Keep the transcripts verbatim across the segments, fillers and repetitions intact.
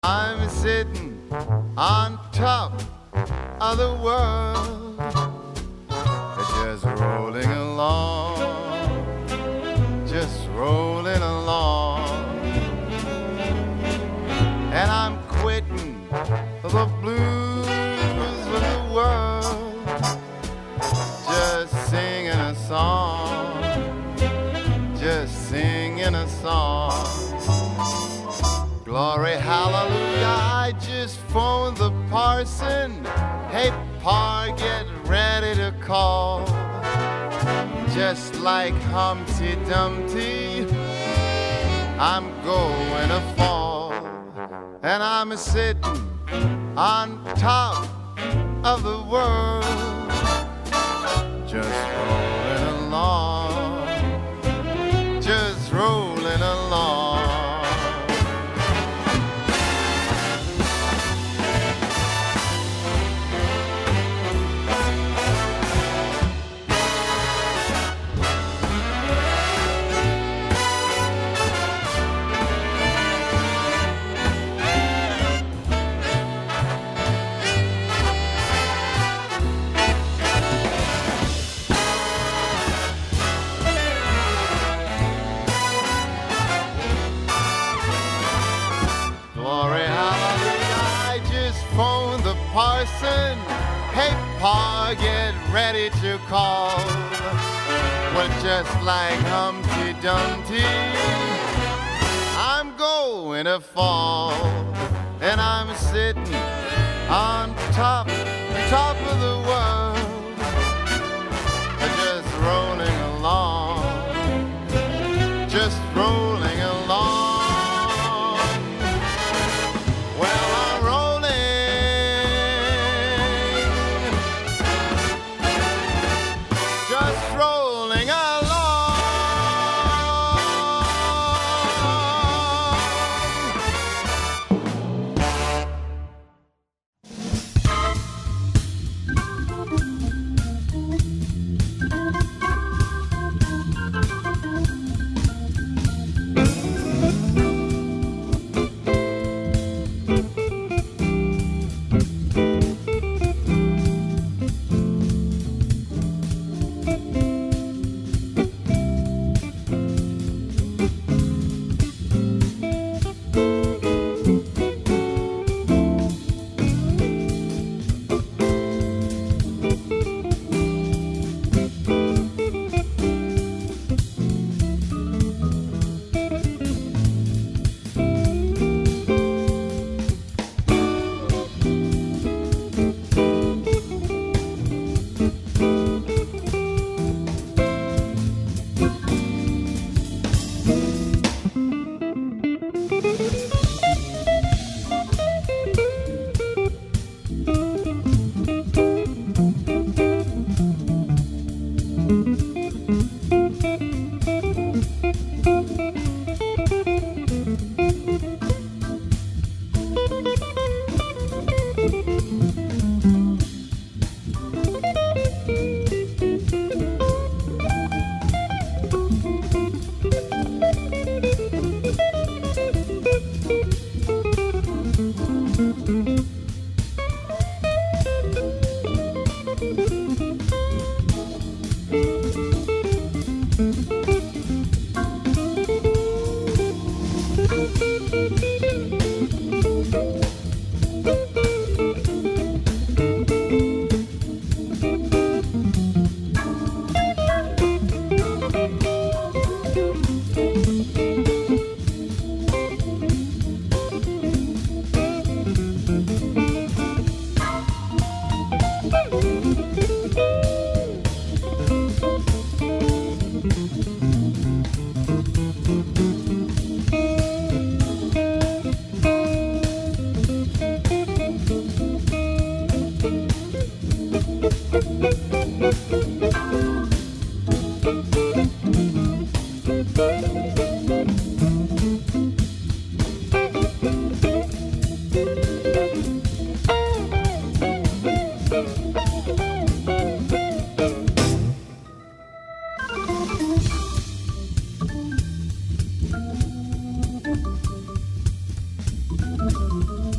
I'm sitting on top of the world, just rolling along, just rolling along. And I'm quitting the blues of the world, just singing a song, just singing a song. Glory, hallelujah, I just phoned the parson. Hey, Pa, get ready to call. Just like Humpty Dumpty, I'm going to fall. And I'm sitting on top of the world, just rolling along, just rolling along. Phone the parson. Hey, Pa, get ready to call. Well, just like Humpty Dumpty, I'm going to fall. And I'm sitting on top, top of the world, just rolling along, just rolling along.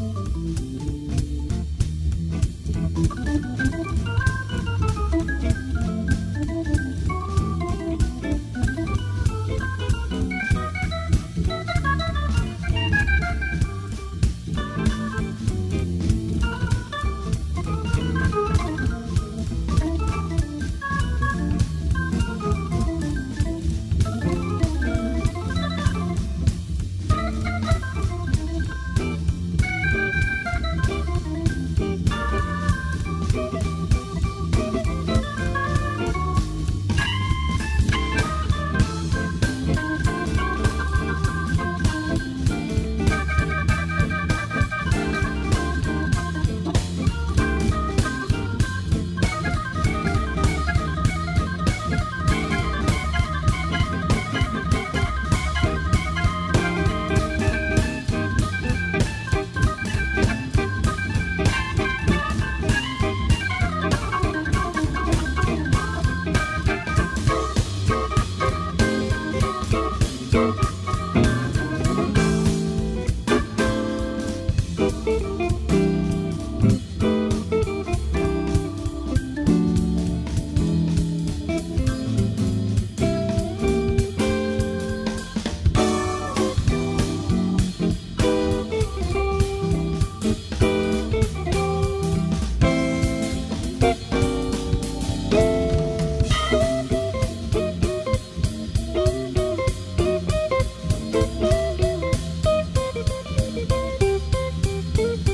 Thank you.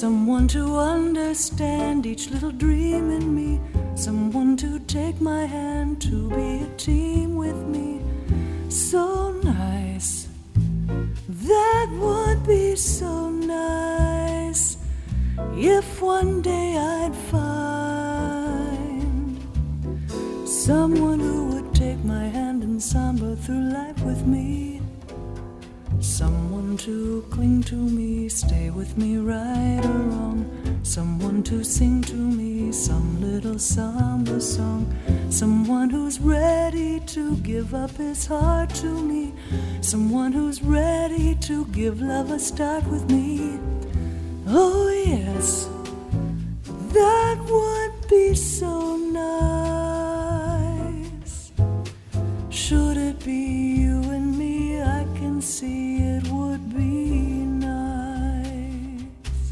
Someone to understand each little dream in me. Someone to take my hand, to be a team with me. So nice, that would be so nice. If one day I'd find someone who would take my hand and samba through life with me. Someone to cling to me, stay with me right or wrong. Someone to sing to me some little samba song. Someone who's ready to give up his heart to me. Someone who's ready to give love a start with me. Oh yes, that would be so nice. Should it be you and me, I can see it would be nice.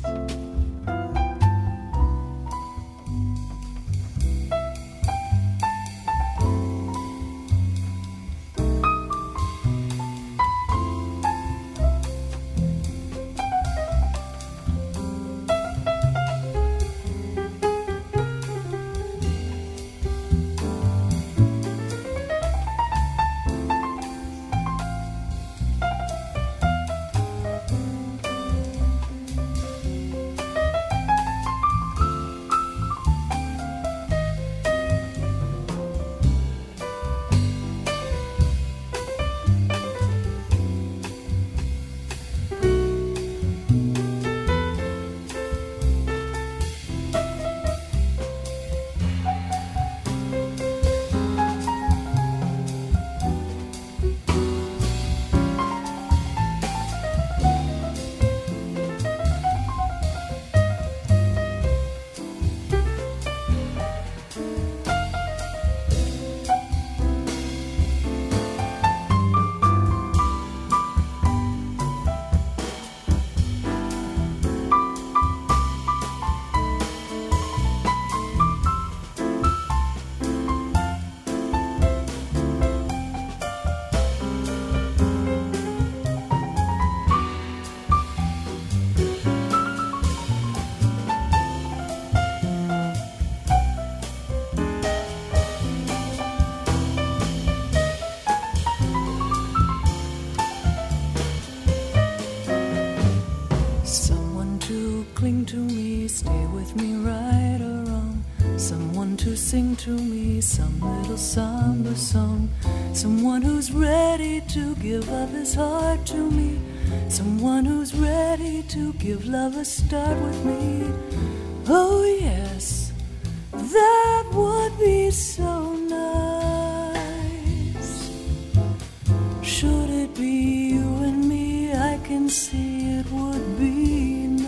Cling to me, stay with me right or wrong. Someone to sing to me some little samba song. Someone who's ready to give up his heart to me. Someone who's ready to give love a start with me. Oh yes, that would be so nice. Should it be you and me, I can see it would be nice.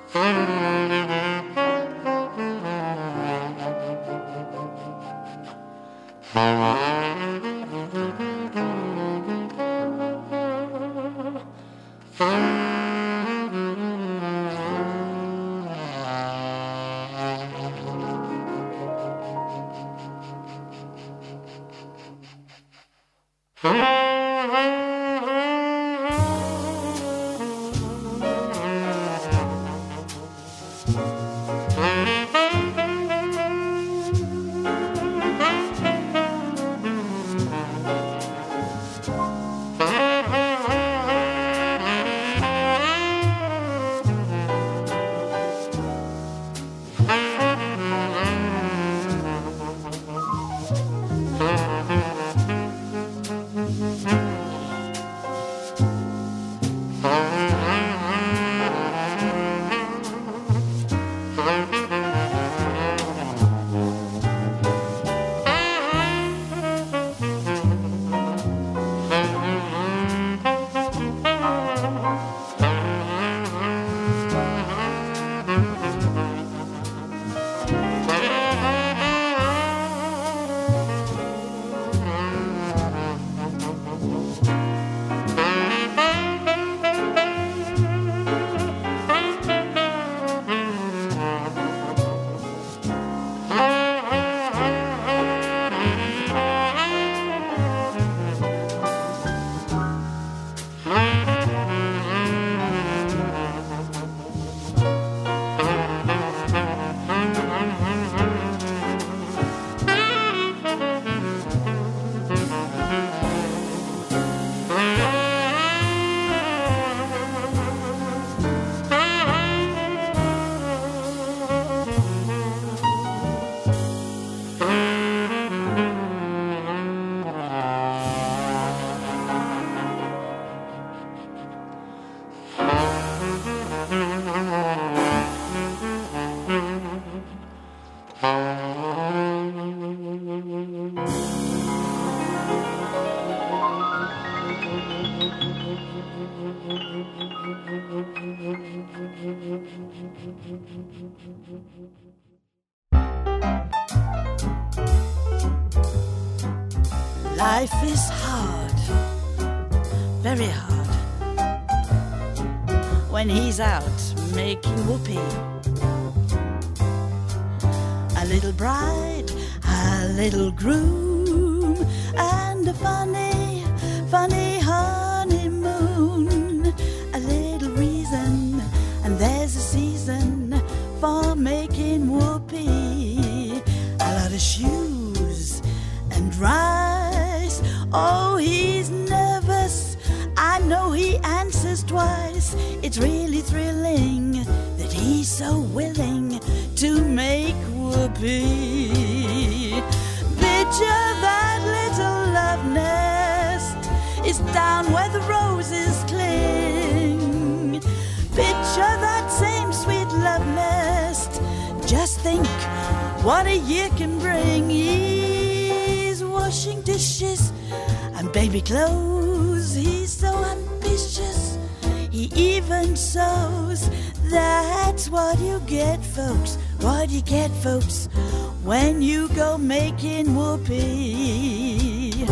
Life is hard, very hard, when he's out making whoopee. A little bride, a little groom, and a funny, funny honeymoon. A little reason, and there's a season for making whoopee. A lot of shoes and rice. Oh, he's nervous. I know he answers twice. It's really thrilling that he's so willing to make whoopee. Picture that little love nest is down where the roses cling. Picture that same sweet love nest. Just think what a year can bring. He's washing dishes and baby clothes. He's so ambitious, he even sews. That's what you get, folks, what you get, folks, when you go making whoopee.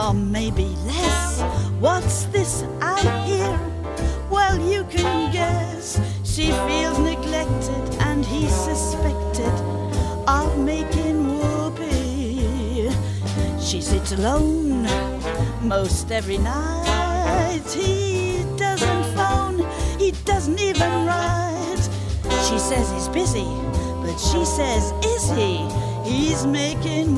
or maybe less. What's this I hear? Well, you can guess. She feels neglected and he's suspected of making whoopee. She sits alone most every night. He doesn't phone, he doesn't even write. She says he's busy, but she says, is he? He's making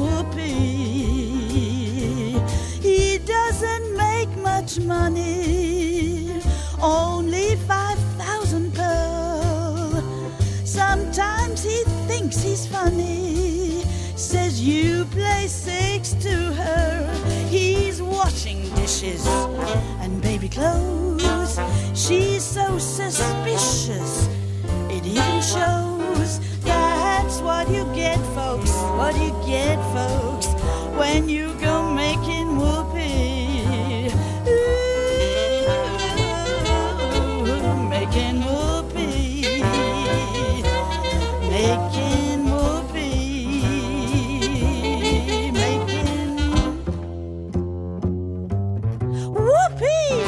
whoopee. He doesn't make much money, only five thousand pearl. Sometimes he thinks he's funny, says you play six to her. He's washing dishes and baby clothes. She's so suspicious, it even shows. That's what you get, folks, what you get, folks, when you go making whoopee. Ooh, making whoopee, making whoopee, making whoopee.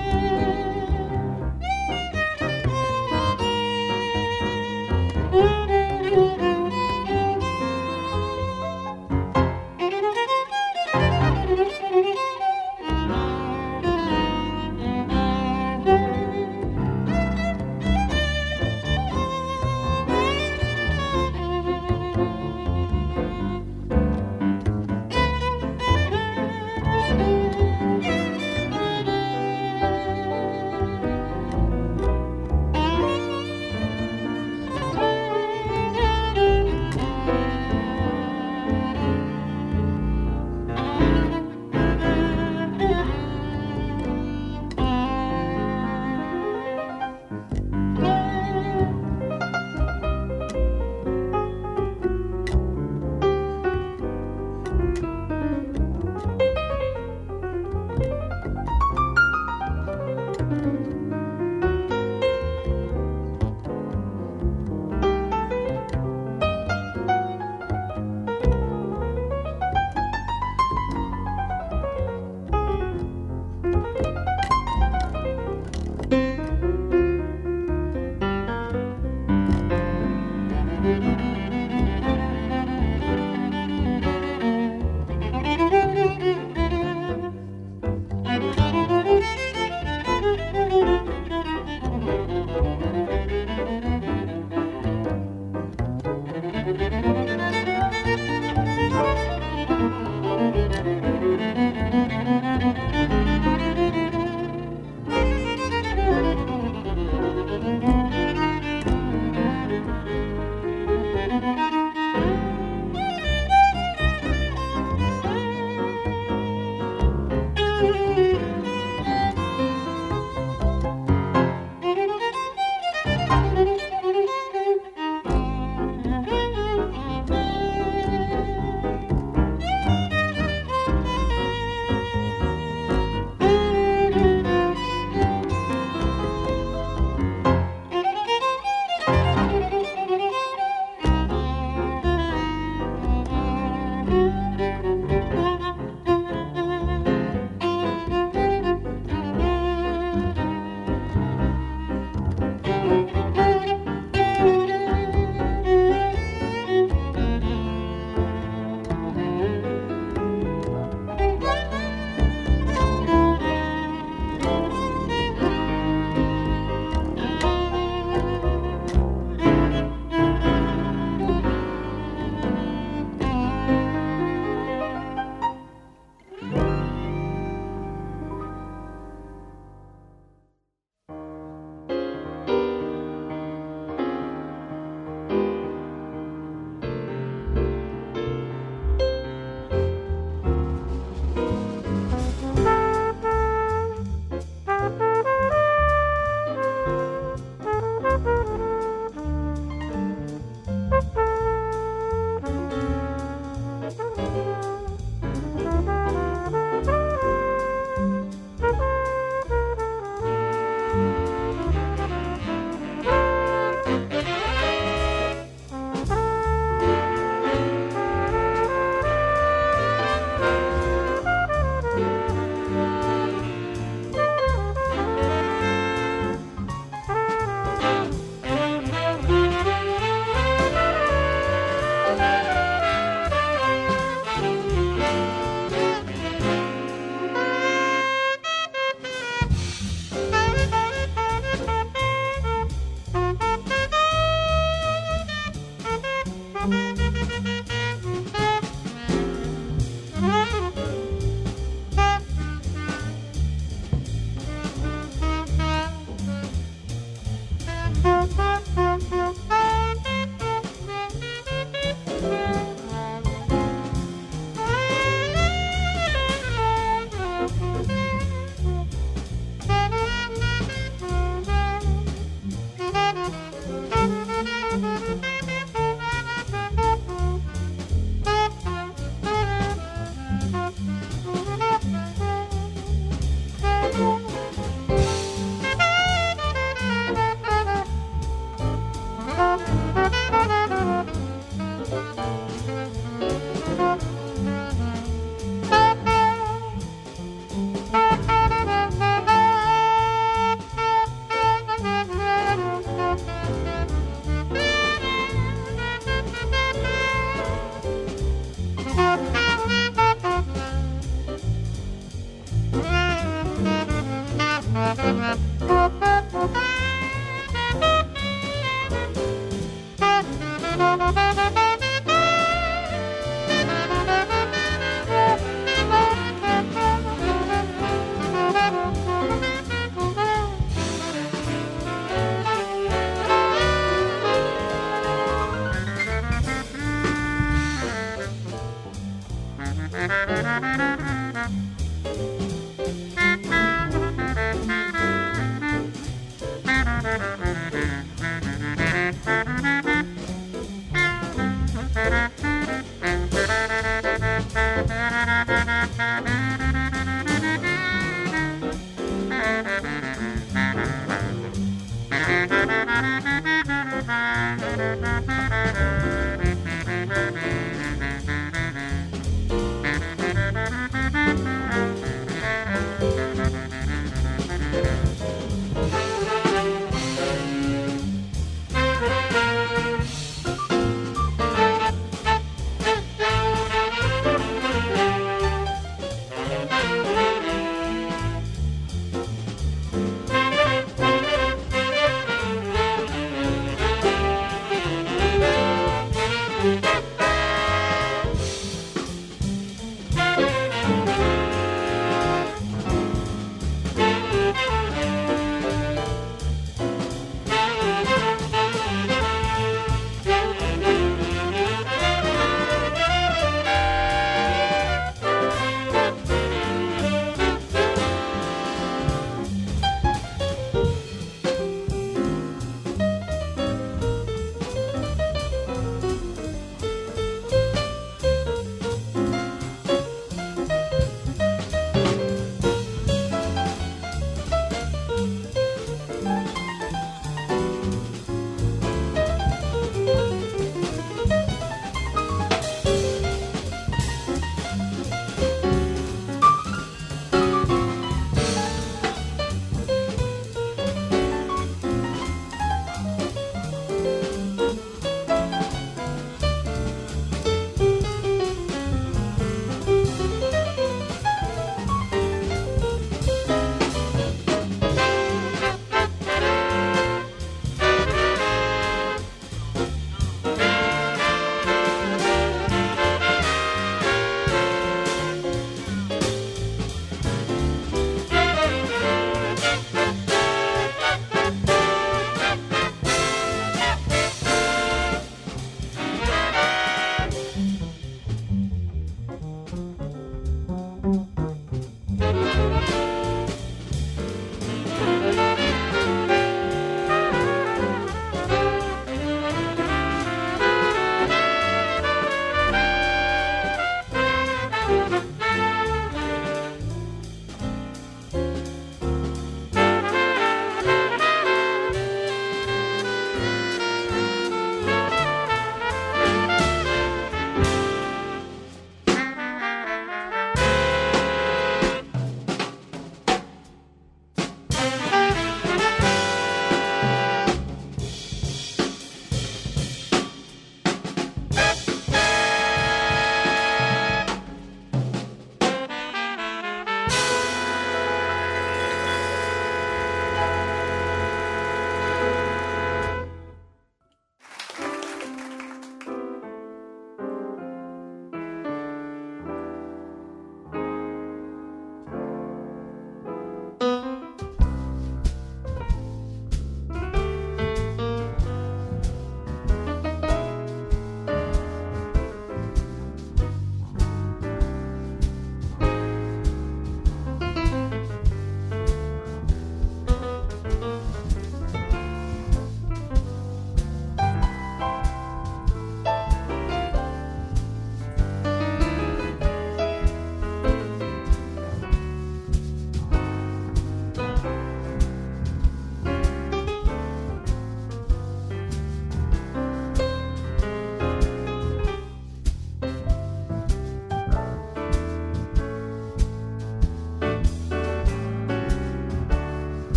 Thank you.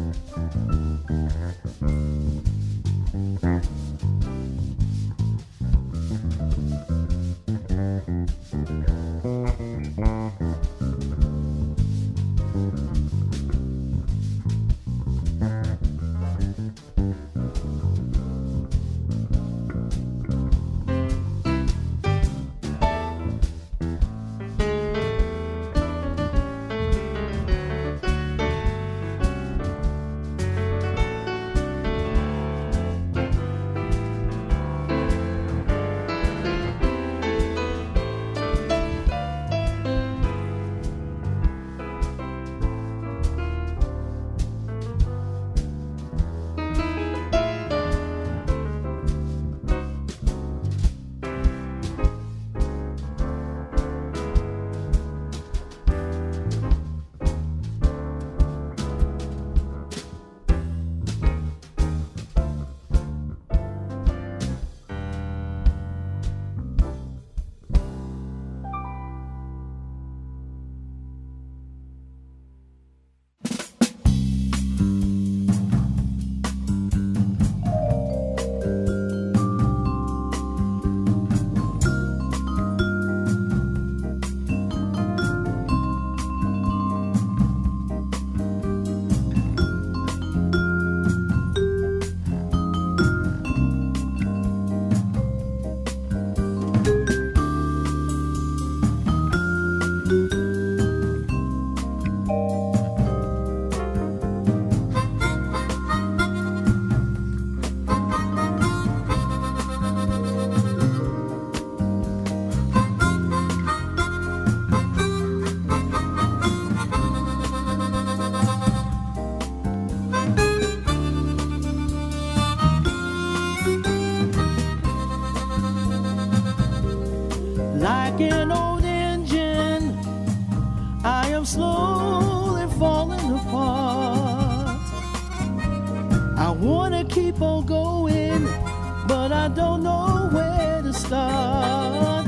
Like an old engine, I am slowly falling apart. I wanna keep on going, but I don't know where to start.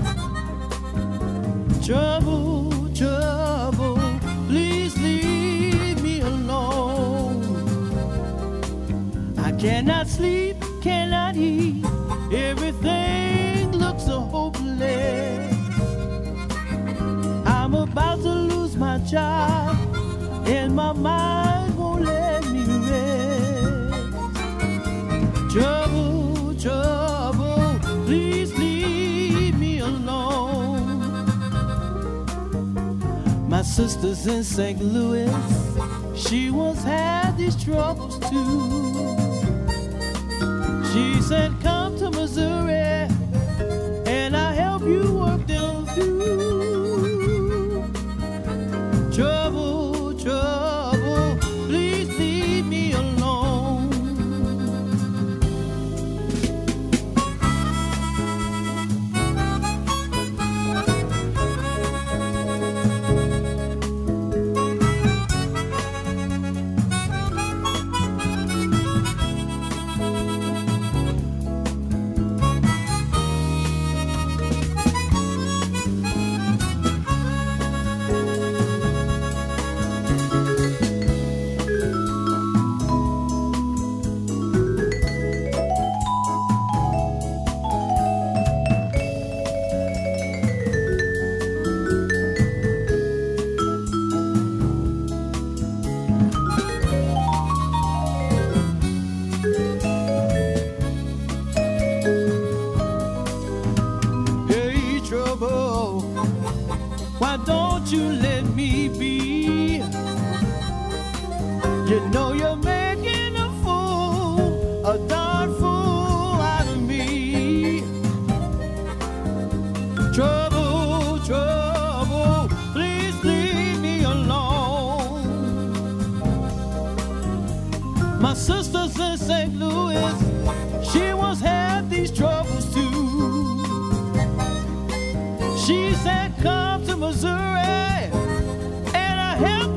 Trouble, trouble, please leave me alone. I cannot sleep, cannot eat, everything looks so hopeless. I'm about to lose my job, and my mind won't let me rest. Trouble, trouble, please leave me alone. My sister's in Saint Louis, she once had these troubles too. She said, come to Missouri, and I'll help you work them through. Trouble, trouble, please leave me alone. Why don't you let me be? You know you're making a fool, a darn fool out of me. Trouble, trouble, please leave me alone. My sister's in Saint Louis, she once had these troubles too. She said, come to Missouri, and I help